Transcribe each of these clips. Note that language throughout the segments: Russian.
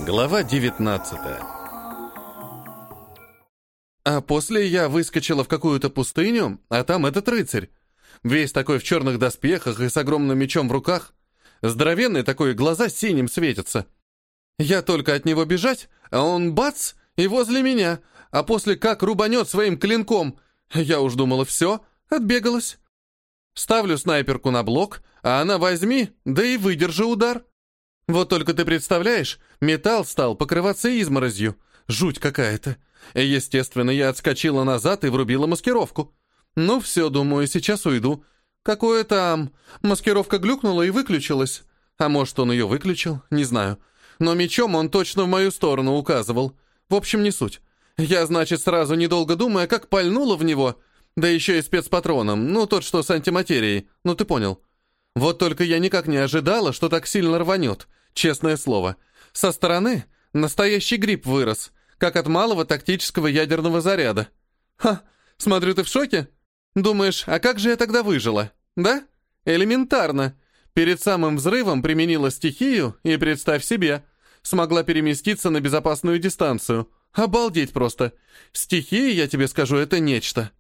Глава 19. А после я выскочила в какую-то пустыню, а там этот рыцарь. Весь такой в черных доспехах и с огромным мечом в руках. Здоровенный такой, глаза синим светятся. Я только от него бежать, а он бац, и возле меня, а после как рубанет своим клинком. Я уж думала, все, отбегалась. Ставлю снайперку на блок, а она возьми, да и выдержи удар. Вот только ты представляешь, металл стал покрываться изморозью. Жуть какая-то. Естественно, я отскочила назад и врубила маскировку. Ну все, думаю, сейчас уйду. Какое там? Маскировка глюкнула и выключилась. А может, он ее выключил? Не знаю. Но мечом он точно в мою сторону указывал. В общем, не суть. Я, значит, сразу, недолго думая, как пальнула в него. Да еще и спецпатроном. Ну, тот, что с антиматерией. Ну, ты понял. Вот только я никак не ожидала, что так сильно рванет. Честное слово. Со стороны настоящий гриб вырос, как от малого тактического ядерного заряда. Ха, смотрю, ты в шоке? Думаешь, а как же я тогда выжила? Да? Элементарно. Перед самым взрывом применила стихию, и, представь себе, смогла переместиться на безопасную дистанцию. Обалдеть просто. Стихия, я тебе скажу, это нечто.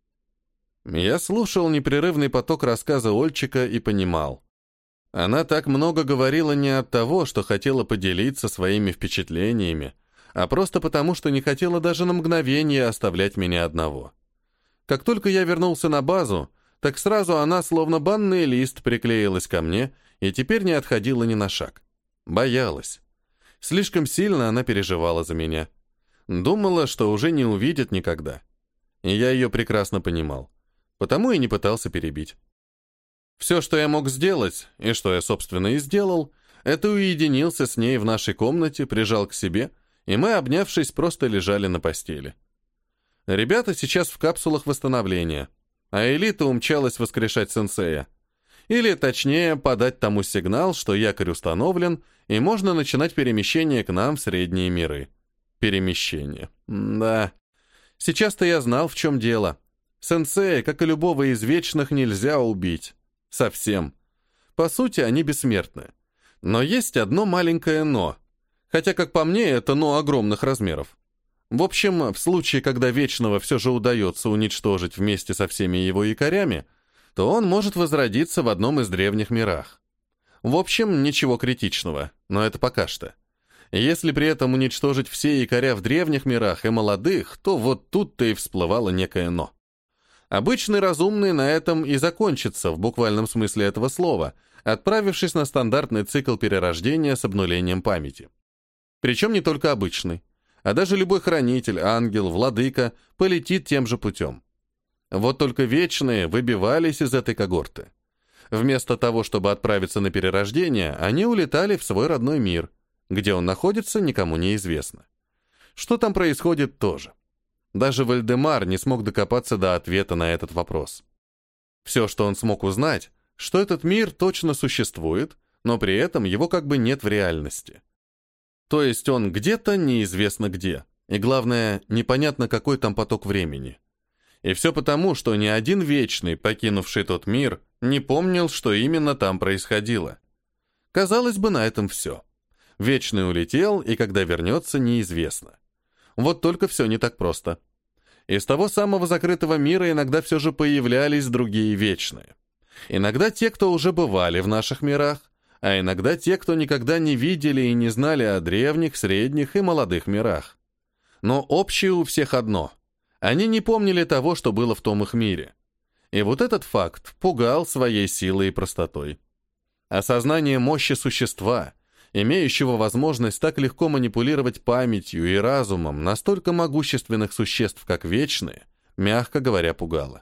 Я слушал непрерывный поток рассказа Ольчика и понимал. Она так много говорила не от того, что хотела поделиться своими впечатлениями, а просто потому, что не хотела даже на мгновение оставлять меня одного. Как только я вернулся на базу, так сразу она, словно банный лист, приклеилась ко мне и теперь не отходила ни на шаг. Боялась. Слишком сильно она переживала за меня. Думала, что уже не увидит никогда. И я ее прекрасно понимал. Потому и не пытался перебить. Все, что я мог сделать, и что я, собственно, и сделал, это уединился с ней в нашей комнате, прижал к себе, и мы, обнявшись, просто лежали на постели. Ребята сейчас в капсулах восстановления, а элита умчалась воскрешать сенсея. Или, точнее, подать тому сигнал, что якорь установлен, и можно начинать перемещение к нам в средние миры. Перемещение. Да. Сейчас-то я знал, в чем дело. Сенсея, как и любого из вечных, нельзя убить. Совсем. По сути, они бессмертны. Но есть одно маленькое «но». Хотя, как по мне, это «но» огромных размеров. В общем, в случае, когда Вечного все же удается уничтожить вместе со всеми его якорями, то он может возродиться в одном из древних мирах. В общем, ничего критичного, но это пока что. Если при этом уничтожить все якоря в древних мирах и молодых, то вот тут-то и всплывало некое «но». Обычный разумный на этом и закончится, в буквальном смысле этого слова, отправившись на стандартный цикл перерождения с обнулением памяти. Причем не только обычный, а даже любой хранитель, ангел, владыка полетит тем же путем. Вот только вечные выбивались из этой когорты. Вместо того, чтобы отправиться на перерождение, они улетали в свой родной мир. Где он находится, никому не известно. Что там происходит, тоже. Даже Вальдемар не смог докопаться до ответа на этот вопрос. Все, что он смог узнать, что этот мир точно существует, но при этом его как бы нет в реальности. То есть он где-то неизвестно где, и главное, непонятно какой там поток времени. И все потому, что ни один вечный, покинувший тот мир, не помнил, что именно там происходило. Казалось бы, на этом все. Вечный улетел, и когда вернется, неизвестно. Вот только все не так просто. Из того самого закрытого мира иногда все же появлялись другие вечные. Иногда те, кто уже бывали в наших мирах, а иногда те, кто никогда не видели и не знали о древних, средних и молодых мирах. Но общее у всех одно. Они не помнили того, что было в том их мире. И вот этот факт пугал своей силой и простотой. Осознание мощи существа, имеющего возможность так легко манипулировать памятью и разумом настолько могущественных существ, как вечные, мягко говоря, пугало.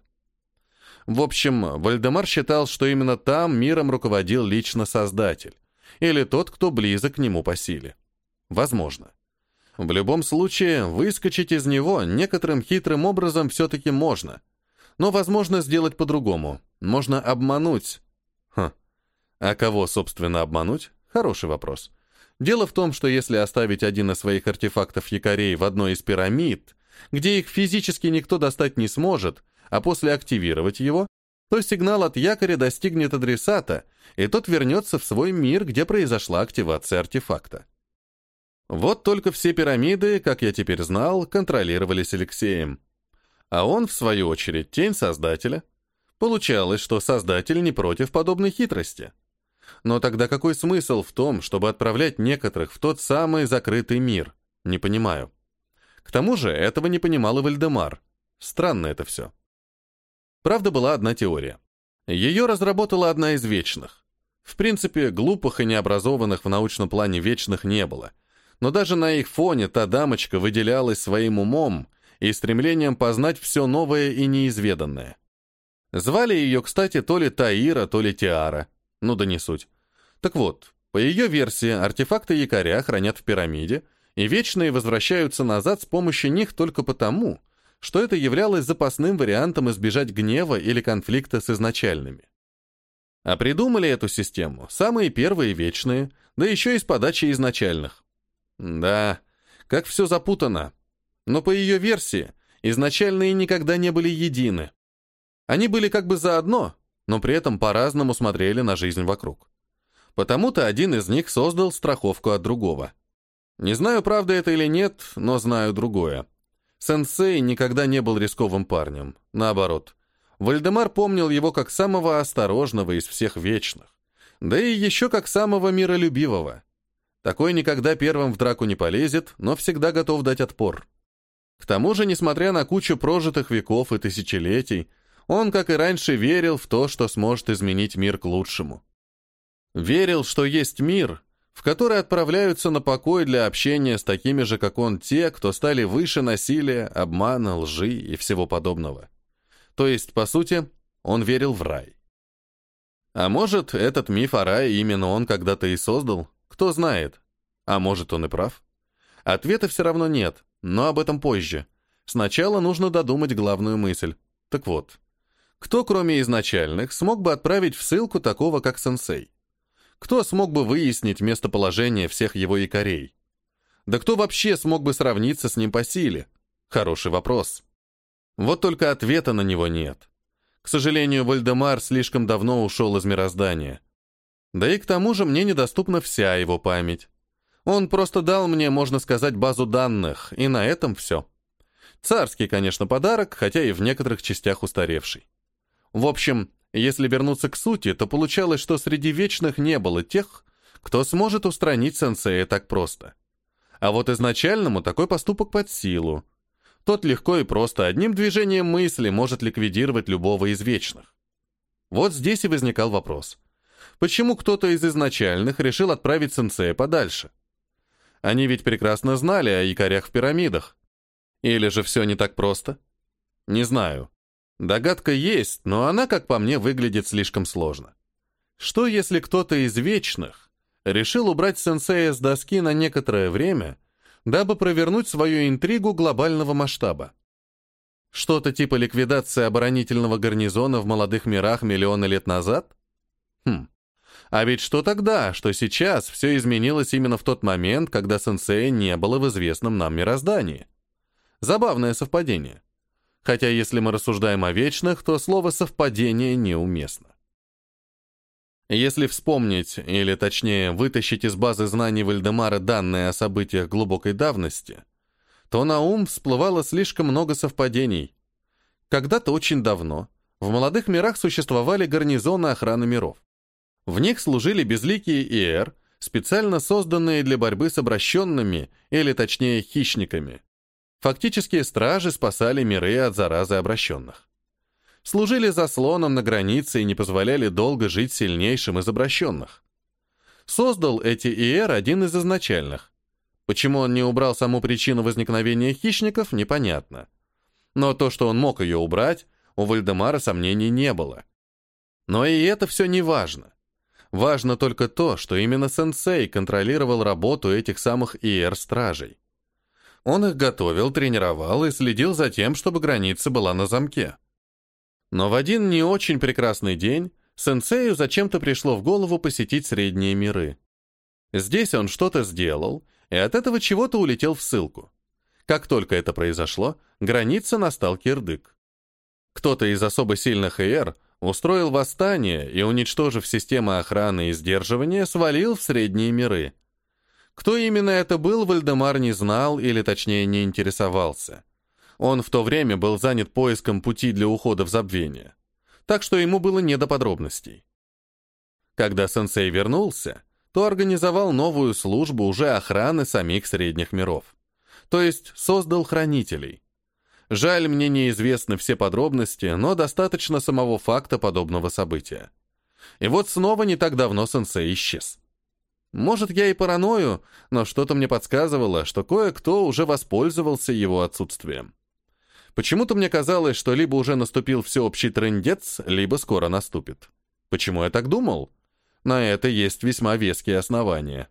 В общем, Вальдемар считал, что именно там миром руководил лично Создатель, или тот, кто близок к нему по силе. Возможно. В любом случае, выскочить из него некоторым хитрым образом все-таки можно. Но возможно сделать по-другому. Можно обмануть. А кого, собственно, обмануть? Хороший вопрос. Дело в том, что если оставить один из своих артефактов якорей в одной из пирамид, где их физически никто достать не сможет, а после активировать его, то сигнал от якоря достигнет адресата, и тот вернется в свой мир, где произошла активация артефакта. Вот только все пирамиды, как я теперь знал, контролировались Алексеем. А он, в свою очередь, тень Создателя. Получалось, что Создатель не против подобной хитрости. Но тогда какой смысл в том, чтобы отправлять некоторых в тот самый закрытый мир? Не понимаю. К тому же этого не понимал и Вальдемар. Странно это все. Правда, была одна теория. Ее разработала одна из вечных. В принципе, глупых и необразованных в научном плане вечных не было. Но даже на их фоне та дамочка выделялась своим умом и стремлением познать все новое и неизведанное. Звали ее, кстати, то ли Таира, то ли Тиара. Ну да не суть. Так вот, по ее версии, артефакты якоря хранят в пирамиде, и вечные возвращаются назад с помощью них только потому, что это являлось запасным вариантом избежать гнева или конфликта с изначальными. А придумали эту систему самые первые вечные, да еще и с подачи изначальных. Да, как все запутано. Но по ее версии, изначальные никогда не были едины. Они были как бы заодно, но при этом по-разному смотрели на жизнь вокруг. Потому-то один из них создал страховку от другого. Не знаю, правда это или нет, но знаю другое. Сенсей никогда не был рисковым парнем. Наоборот. Вальдемар помнил его как самого осторожного из всех вечных. Да и еще как самого миролюбивого. Такой никогда первым в драку не полезет, но всегда готов дать отпор. К тому же, несмотря на кучу прожитых веков и тысячелетий, он, как и раньше, верил в то, что сможет изменить мир к лучшему. Верил, что есть мир, в который отправляются на покой для общения с такими же, как он, те, кто стали выше насилия, обмана, лжи и всего подобного. То есть, по сути, он верил в рай. А может, этот миф о рае именно он когда-то и создал? Кто знает. А может, он и прав? Ответа все равно нет, но об этом позже. Сначала нужно додумать главную мысль. Так вот, кто, кроме изначальных, смог бы отправить в ссылку такого, как сенсей? Кто смог бы выяснить местоположение всех его якорей? Да кто вообще смог бы сравниться с ним по силе? Хороший вопрос. Вот только ответа на него нет. К сожалению, Вальдемар слишком давно ушел из мироздания. Да и к тому же мне недоступна вся его память. Он просто дал мне, можно сказать, базу данных, и на этом все. Царский, конечно, подарок, хотя и в некоторых частях устаревший. В общем, если вернуться к сути, то получалось, что среди вечных не было тех, кто сможет устранить сенсея так просто. А вот изначальному такой поступок под силу. Тот легко и просто одним движением мысли может ликвидировать любого из вечных. Вот здесь и возникал вопрос. Почему кто-то из изначальных решил отправить сенсея подальше? Они ведь прекрасно знали о якорях в пирамидах. Или же все не так просто? Не знаю. Догадка есть, но она, как по мне, выглядит слишком сложно. Что если кто-то из вечных решил убрать сенсея с доски на некоторое время, дабы провернуть свою интригу глобального масштаба? Что-то типа ликвидации оборонительного гарнизона в молодых мирах миллионы лет назад? А ведь что тогда, что сейчас все изменилось именно в тот момент, когда сенсея не было в известном нам мироздании? Забавное совпадение. Хотя если мы рассуждаем о вечных, то слово «совпадение» неуместно. Если вспомнить, или точнее вытащить из базы знаний Вальдемара данные о событиях глубокой давности, то на ум всплывало слишком много совпадений. Когда-то очень давно в молодых мирах существовали гарнизоны охраны миров. В них служили безликие ИР, специально созданные для борьбы с обращенными, или точнее хищниками. Фактически стражи спасали миры от заразы обращенных. Служили заслоном на границе и не позволяли долго жить сильнейшим из обращенных. Создал эти ИР один из изначальных. Почему он не убрал саму причину возникновения хищников, непонятно. Но то, что он мог ее убрать, у Вальдемара сомнений не было. Но и это все не важно. Важно только то, что именно сенсей контролировал работу этих самых ИР-стражей. Он их готовил, тренировал и следил за тем, чтобы граница была на замке. Но в один не очень прекрасный день сенсею зачем-то пришло в голову посетить средние миры. Здесь он что-то сделал, и от этого чего-то улетел в ссылку. Как только это произошло, граница настал кирдык. Кто-то из особо сильных ИР устроил восстание и, уничтожив системы охраны и сдерживания, свалил в средние миры. Кто именно это был, Вальдемар не знал или, точнее, не интересовался. Он в то время был занят поиском пути для ухода в забвение, так что ему было не до подробностей. Когда сенсей вернулся, то организовал новую службу уже охраны самих средних миров. То есть создал хранителей. Жаль, мне неизвестны все подробности, но достаточно самого факта подобного события. И вот снова не так давно сенсей исчез. Может, я и параною, но что-то мне подсказывало, что кое-кто уже воспользовался его отсутствием. Почему-то мне казалось, что либо уже наступил всеобщий трындец, либо скоро наступит. Почему я так думал? На это есть весьма веские основания.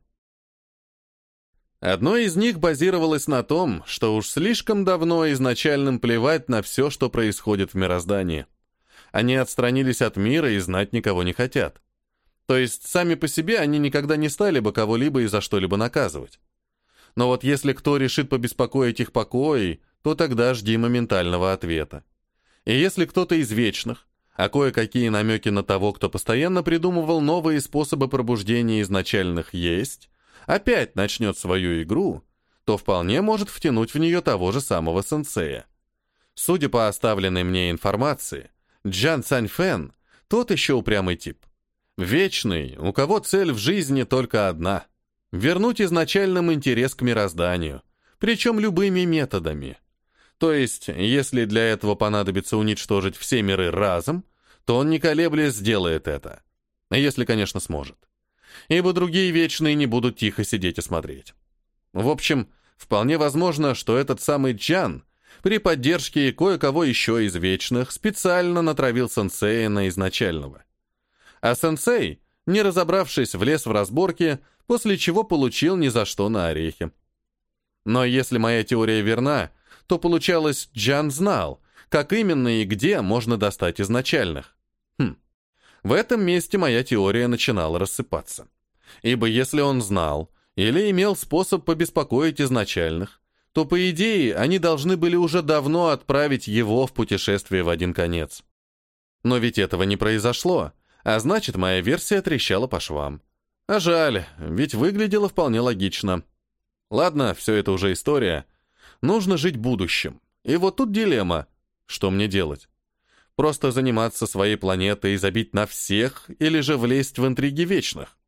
Одно из них базировалось на том, что уж слишком давно изначальным плевать на все, что происходит в мироздании. Они отстранились от мира и знать никого не хотят. То есть сами по себе они никогда не стали бы кого-либо и за что-либо наказывать. Но вот если кто решит побеспокоить их покой, то тогда жди моментального ответа. И если кто-то из вечных, а кое-какие намеки на того, кто постоянно придумывал новые способы пробуждения изначальных есть, опять начнет свою игру, то вполне может втянуть в нее того же самого сенсея. Судя по оставленной мне информации, Джан Цаньфэн — тот еще упрямый тип. Вечный, у кого цель в жизни только одна — вернуть изначальным интерес к мирозданию, причем любыми методами. То есть, если для этого понадобится уничтожить все миры разом, то он не колеблясь сделает это. Если, конечно, сможет. Ибо другие вечные не будут тихо сидеть и смотреть. В общем, вполне возможно, что этот самый Джан при поддержке кое-кого еще из вечных специально натравил сенсея на изначального. А сенсей, не разобравшись, влез в разборки, после чего получил ни за что на орехи. Но если моя теория верна, то получалось, Джан знал, как именно и где можно достать изначальных. В этом месте моя теория начинала рассыпаться. Ибо если он знал или имел способ побеспокоить изначальных, то, по идее, они должны были уже давно отправить его в путешествие в один конец. Но ведь этого не произошло, а значит, моя версия трещала по швам. А жаль, ведь выглядело вполне логично. Ладно, все это уже история. Нужно жить будущим. И вот тут дилемма. Что мне делать? Просто заниматься своей планетой и забить на всех, или же влезть в интриги вечных?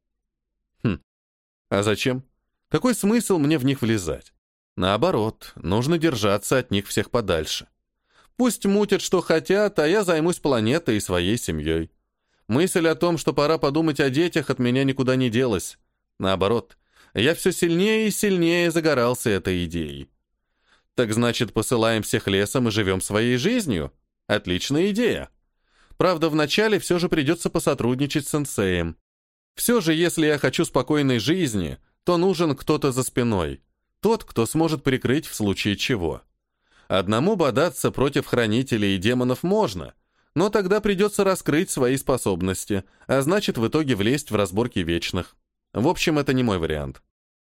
А зачем? Какой смысл мне в них влезать? Наоборот, нужно держаться от них всех подальше. Пусть мутят, что хотят, а я займусь планетой и своей семьей. Мысль о том, что пора подумать о детях, от меня никуда не делась. Наоборот, я все сильнее и сильнее загорался этой идеей. Так значит, посылаем всех лесом и живем своей жизнью? Отличная идея. Правда, вначале все же придется посотрудничать с сенсеем. Все же, если я хочу спокойной жизни, то нужен кто-то за спиной. Тот, кто сможет прикрыть в случае чего. Одному бодаться против хранителей и демонов можно, но тогда придется раскрыть свои способности, а значит, в итоге влезть в разборки вечных. В общем, это не мой вариант.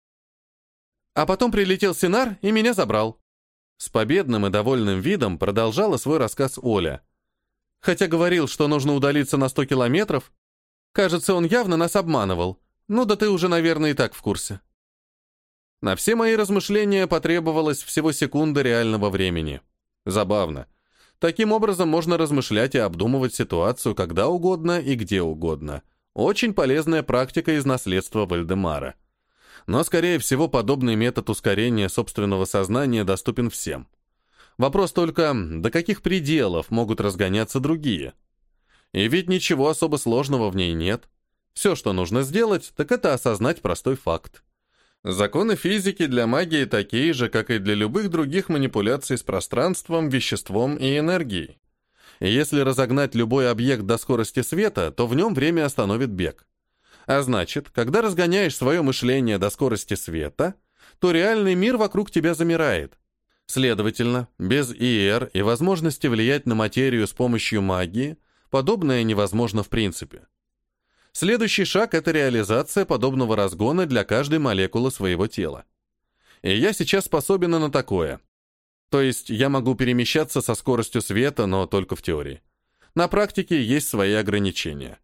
А потом прилетел Синар и меня забрал. С победным и довольным видом продолжала свой рассказ Оля. Хотя говорил, что нужно удалиться на 100 километров, кажется, он явно нас обманывал. Ну да ты уже, наверное, и так в курсе. На все мои размышления потребовалось всего секунда реального времени. Забавно. Таким образом можно размышлять и обдумывать ситуацию когда угодно и где угодно. Очень полезная практика из наследства Вальдемара. Но, скорее всего, подобный метод ускорения собственного сознания доступен всем. Вопрос только, до каких пределов могут разгоняться другие? И ведь ничего особо сложного в ней нет. Все, что нужно сделать, так это осознать простой факт. Законы физики для магии такие же, как и для любых других манипуляций с пространством, веществом и энергией. И если разогнать любой объект до скорости света, то в нем время остановит бег. А значит, когда разгоняешь свое мышление до скорости света, то реальный мир вокруг тебя замирает. Следовательно, без ИР и возможности влиять на материю с помощью магии, подобное невозможно в принципе. Следующий шаг — это реализация подобного разгона для каждой молекулы своего тела. И я сейчас способен на такое. То есть я могу перемещаться со скоростью света, но только в теории. На практике есть свои ограничения.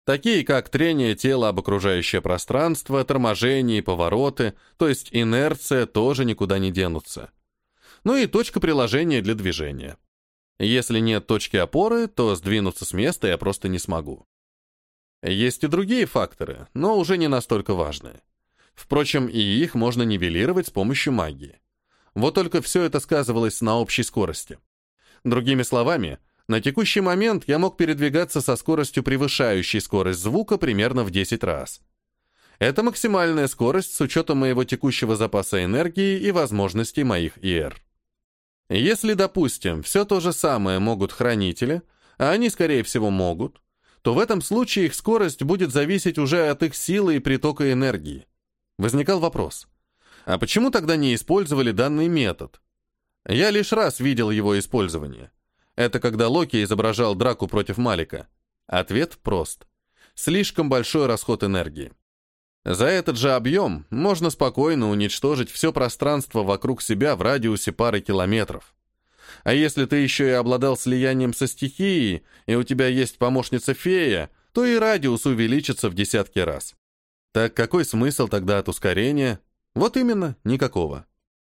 такие как трение тела об окружающее пространство, торможение и повороты, то есть инерция, тоже никуда не денутся. Ну и точка приложения для движения. Если нет точки опоры, то сдвинуться с места я просто не смогу. Есть и другие факторы, но уже не настолько важные. Впрочем, и их можно нивелировать с помощью магии. Вот только все это сказывалось на общей скорости. Другими словами, на текущий момент я мог передвигаться со скоростью, превышающей скорость звука примерно в 10 раз. Это максимальная скорость с учетом моего текущего запаса энергии и возможностей моих ИР. Если, допустим, все то же самое могут хранители, а они, скорее всего, могут, то в этом случае их скорость будет зависеть уже от их силы и притока энергии. Возникал вопрос, а почему тогда не использовали данный метод? Я лишь раз видел его использование. Это когда Локи изображал драку против Малика. Ответ прост. Слишком большой расход энергии. За этот же объем можно спокойно уничтожить все пространство вокруг себя в радиусе пары километров. А если ты еще и обладал слиянием со стихией, и у тебя есть помощница-фея, то и радиус увеличится в десятки раз. Так какой смысл тогда от ускорения? Вот именно, никакого.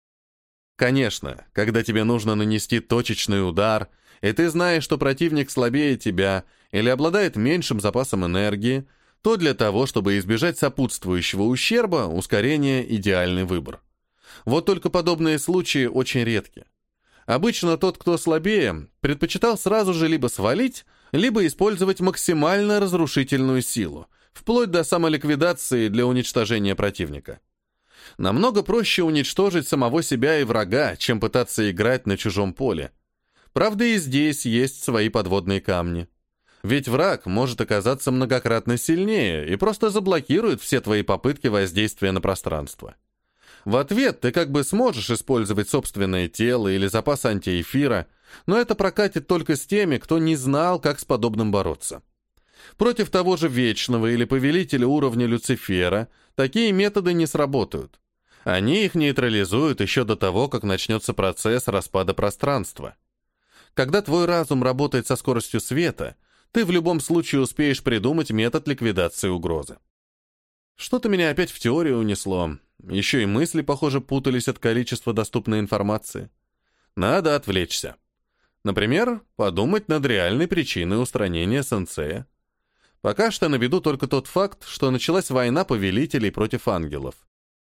Конечно, когда тебе нужно нанести точечный удар, и ты знаешь, что противник слабее тебя или обладает меньшим запасом энергии, то для того, чтобы избежать сопутствующего ущерба, ускорение – идеальный выбор. Вот только подобные случаи очень редки. Обычно тот, кто слабее, предпочитал сразу же либо свалить, либо использовать максимально разрушительную силу, вплоть до самоликвидации для уничтожения противника. Намного проще уничтожить самого себя и врага, чем пытаться играть на чужом поле. Правда, и здесь есть свои подводные камни. Ведь враг может оказаться многократно сильнее и просто заблокирует все твои попытки воздействия на пространство. В ответ ты как бы сможешь использовать собственное тело или запас антиэфира, но это прокатит только с теми, кто не знал, как с подобным бороться. Против того же Вечного или Повелителя уровня Люцифера такие методы не сработают. Они их нейтрализуют еще до того, как начнется процесс распада пространства. Когда твой разум работает со скоростью света, ты в любом случае успеешь придумать метод ликвидации угрозы. Что-то меня опять в теорию унесло. Еще и мысли, похоже, путались от количества доступной информации. Надо отвлечься. Например, подумать над реальной причиной устранения сенсея. Пока что наведу только тот факт, что началась война повелителей против ангелов.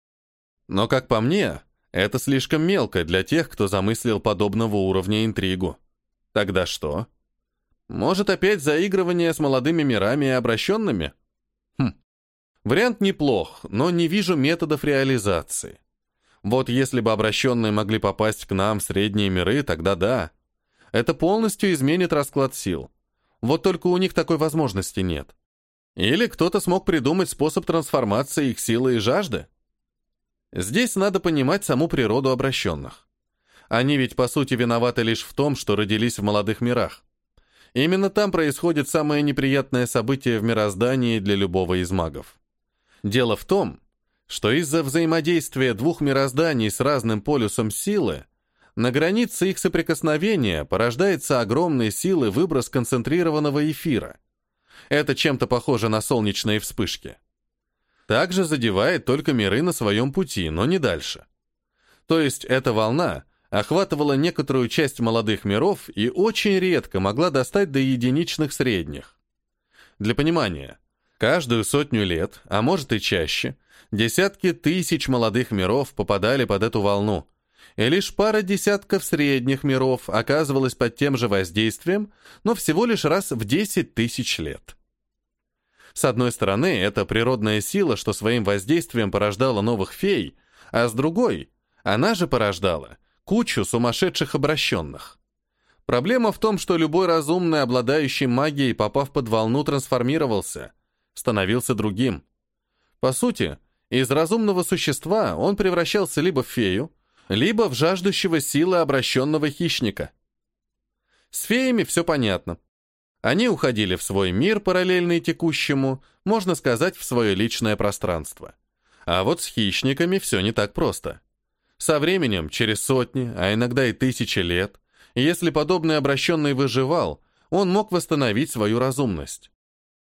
Но, как по мне, это слишком мелко для тех, кто замыслил подобного уровня интригу. Тогда что? Может, опять заигрывание с молодыми мирами и обращенными? Вариант неплох, но не вижу методов реализации. Вот если бы обращенные могли попасть к нам в средние миры, тогда да. Это полностью изменит расклад сил. Вот только у них такой возможности нет. Или кто-то смог придумать способ трансформации их силы и жажды? Здесь надо понимать саму природу обращенных. Они ведь, по сути, виноваты лишь в том, что родились в молодых мирах. Именно там происходит самое неприятное событие в мироздании для любого из магов. Дело в том, что из-за взаимодействия двух мирозданий с разным полюсом силы на границе их соприкосновения порождается огромной силы выброс концентрированного эфира. Это чем-то похоже на солнечные вспышки. Также задевает только миры на своем пути, но не дальше. То есть эта волна охватывала некоторую часть молодых миров и очень редко могла достать до единичных средних. Для понимания, каждую 100 лет, а может и чаще, десятки тысяч молодых миров попадали под эту волну, и лишь пара десятков средних миров оказывалась под тем же воздействием, но всего лишь раз в 10 тысяч лет. С одной стороны, это природная сила, что своим воздействием порождала новых фей, а с другой, она же порождала кучу сумасшедших обращенных. Проблема в том, что любой разумный, обладающий магией, попав под волну, трансформировался, становился другим. По сути, из разумного существа он превращался либо в фею, либо в жаждущего силы обращенного хищника. С феями все понятно. Они уходили в свой мир, параллельный текущему, можно сказать, в свое личное пространство. А вот с хищниками все не так просто. Со временем, через сотни, а иногда и тысячи лет, если подобный обращенный выживал, он мог восстановить свою разумность.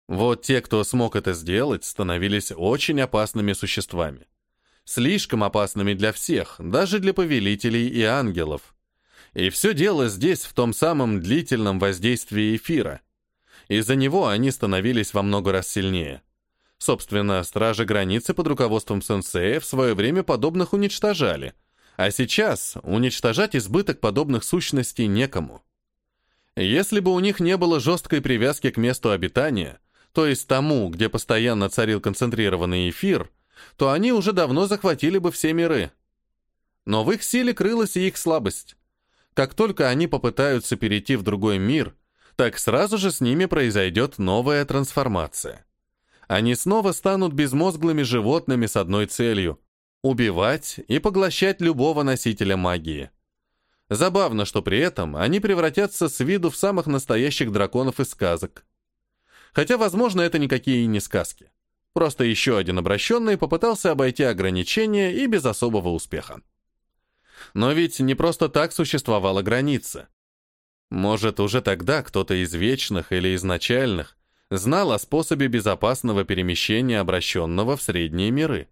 Вот те, кто смог это сделать, становились очень опасными существами. Слишком опасными для всех, даже для повелителей и ангелов. И все дело здесь в том самом длительном воздействии эфира. Из-за него они становились во много раз сильнее. Собственно, стражи границы под руководством сенсея в свое время подобных уничтожали, а сейчас уничтожать избыток подобных сущностей некому. Если бы у них не было жесткой привязки к месту обитания, то есть тому, где постоянно царил концентрированный эфир, то они уже давно захватили бы все миры. Но в их силе крылась и их слабость. Как только они попытаются перейти в другой мир, так сразу же с ними произойдет новая трансформация. Они снова станут безмозглыми животными с одной целью — убивать и поглощать любого носителя магии. Забавно, что при этом они превратятся с виду в самых настоящих драконов из сказок. Хотя, возможно, это никакие и не сказки. Просто еще один обращенный попытался обойти ограничения и без особого успеха. Но ведь не просто так существовала граница. Может, уже тогда кто-то из вечных или изначальных знал о способе безопасного перемещения обращенного в средние миры.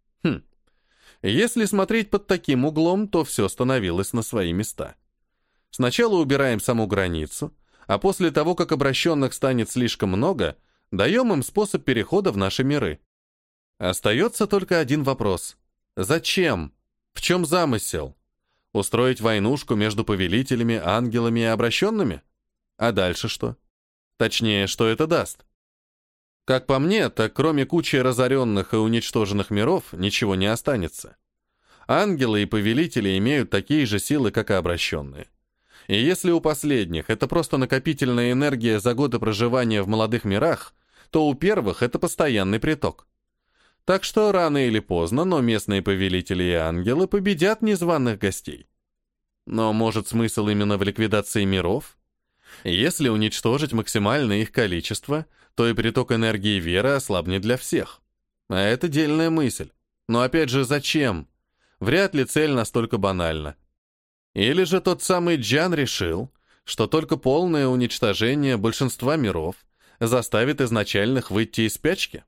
Если смотреть под таким углом, то все становилось на свои места. Сначала убираем саму границу, а после того, как обращенных станет слишком много, даем им способ перехода в наши миры. Остается только один вопрос. Зачем? В чем замысел? Устроить войнушку между повелителями, ангелами и обращенными? А дальше что? Точнее, что это даст? Как по мне, так кроме кучи разоренных и уничтоженных миров ничего не останется. Ангелы и повелители имеют такие же силы, как и обращенные. И если у последних это просто накопительная энергия за годы проживания в молодых мирах, то у первых это постоянный приток. Так что рано или поздно, но местные повелители и ангелы победят незваных гостей. Но может смысл именно в ликвидации миров? Если уничтожить максимальное их количество, то и приток энергии веры ослабнет для всех. А это дельная мысль. Но опять же, зачем? Вряд ли цель настолько банальна. Или же тот самый Джан решил, что только полное уничтожение большинства миров заставит изначальных выйти из спячки?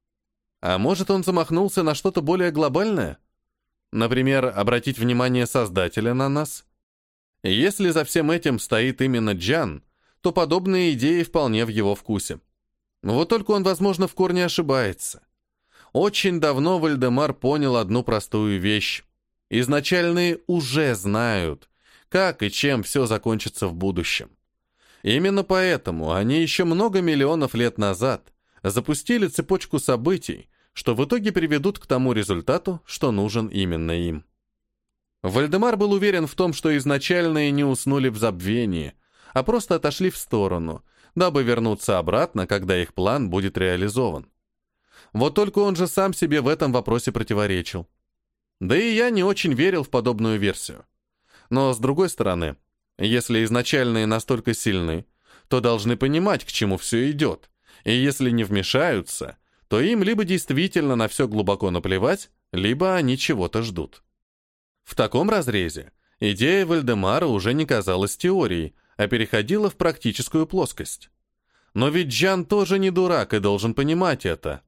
А может, он замахнулся на что-то более глобальное? Например, обратить внимание Создателя на нас? Если за всем этим стоит именно Джан, то подобные идеи вполне в его вкусе. Вот только он, возможно, в корне ошибается. Очень давно Вальдемар понял одну простую вещь. Изначальные уже знают, как и чем все закончится в будущем. Именно поэтому они еще много миллионов лет назад запустили цепочку событий, что в итоге приведут к тому результату, что нужен именно им. Вальдемар был уверен в том, что изначальные не уснули в забвении, а просто отошли в сторону, дабы вернуться обратно, когда их план будет реализован. Вот только он же сам себе в этом вопросе противоречил. Да и я не очень верил в подобную версию. Но, с другой стороны, если изначальные настолько сильны, то должны понимать, к чему все идет, и если не вмешаются, то им либо действительно на все глубоко наплевать, либо они чего-то ждут. В таком разрезе идея Вальдемара уже не казалась теорией, а переходила в практическую плоскость. Но ведь Джан тоже не дурак и должен понимать это.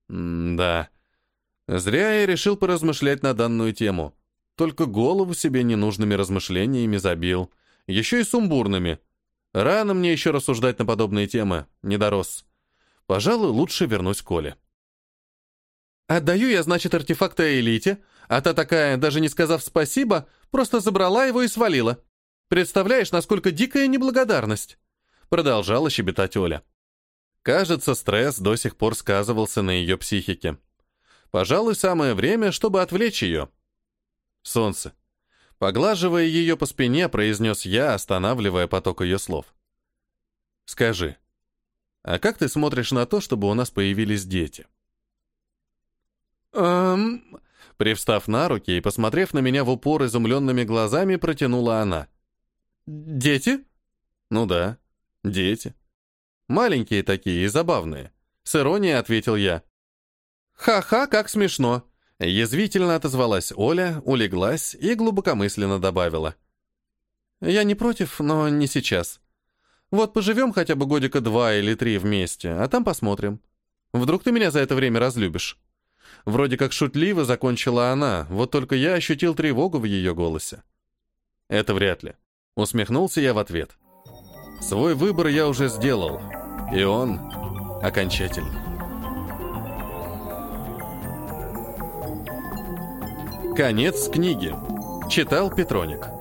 Да. Зря я решил поразмышлять на данную тему. Только голову себе ненужными размышлениями забил. Еще и сумбурными. Рано мне еще рассуждать на подобные темы. Не дорос. Пожалуй, лучше вернусь к Коле. Отдаю я, значит, артефакт Элите, а та такая, даже не сказав спасибо, просто забрала его и свалила. Представляешь, насколько дикая неблагодарность? Продолжала щебетать Оля. Кажется, стресс до сих пор сказывался на ее психике. Пожалуй, самое время, чтобы отвлечь ее. Солнце. Поглаживая ее по спине, произнес я, останавливая поток ее слов. Скажи, а как ты смотришь на то, чтобы у нас появились дети? Привстав на руки и посмотрев на меня в упор изумленными глазами, протянула она. Дети? Ну да, дети. Маленькие такие и забавные. С иронией ответил я. Ха-ха, как смешно. Язвительно отозвалась Оля, улеглась и глубокомысленно добавила. Я не против, но не сейчас. Вот поживем хотя бы годика 2 или 3 вместе, а там посмотрим. Вдруг ты меня за это время разлюбишь». Вроде как шутливо закончила она, вот только я ощутил тревогу в ее голосе. «Это вряд ли», — усмехнулся я в ответ. «Свой выбор я уже сделал, и он окончательный». Конец книги. Читал Петроник.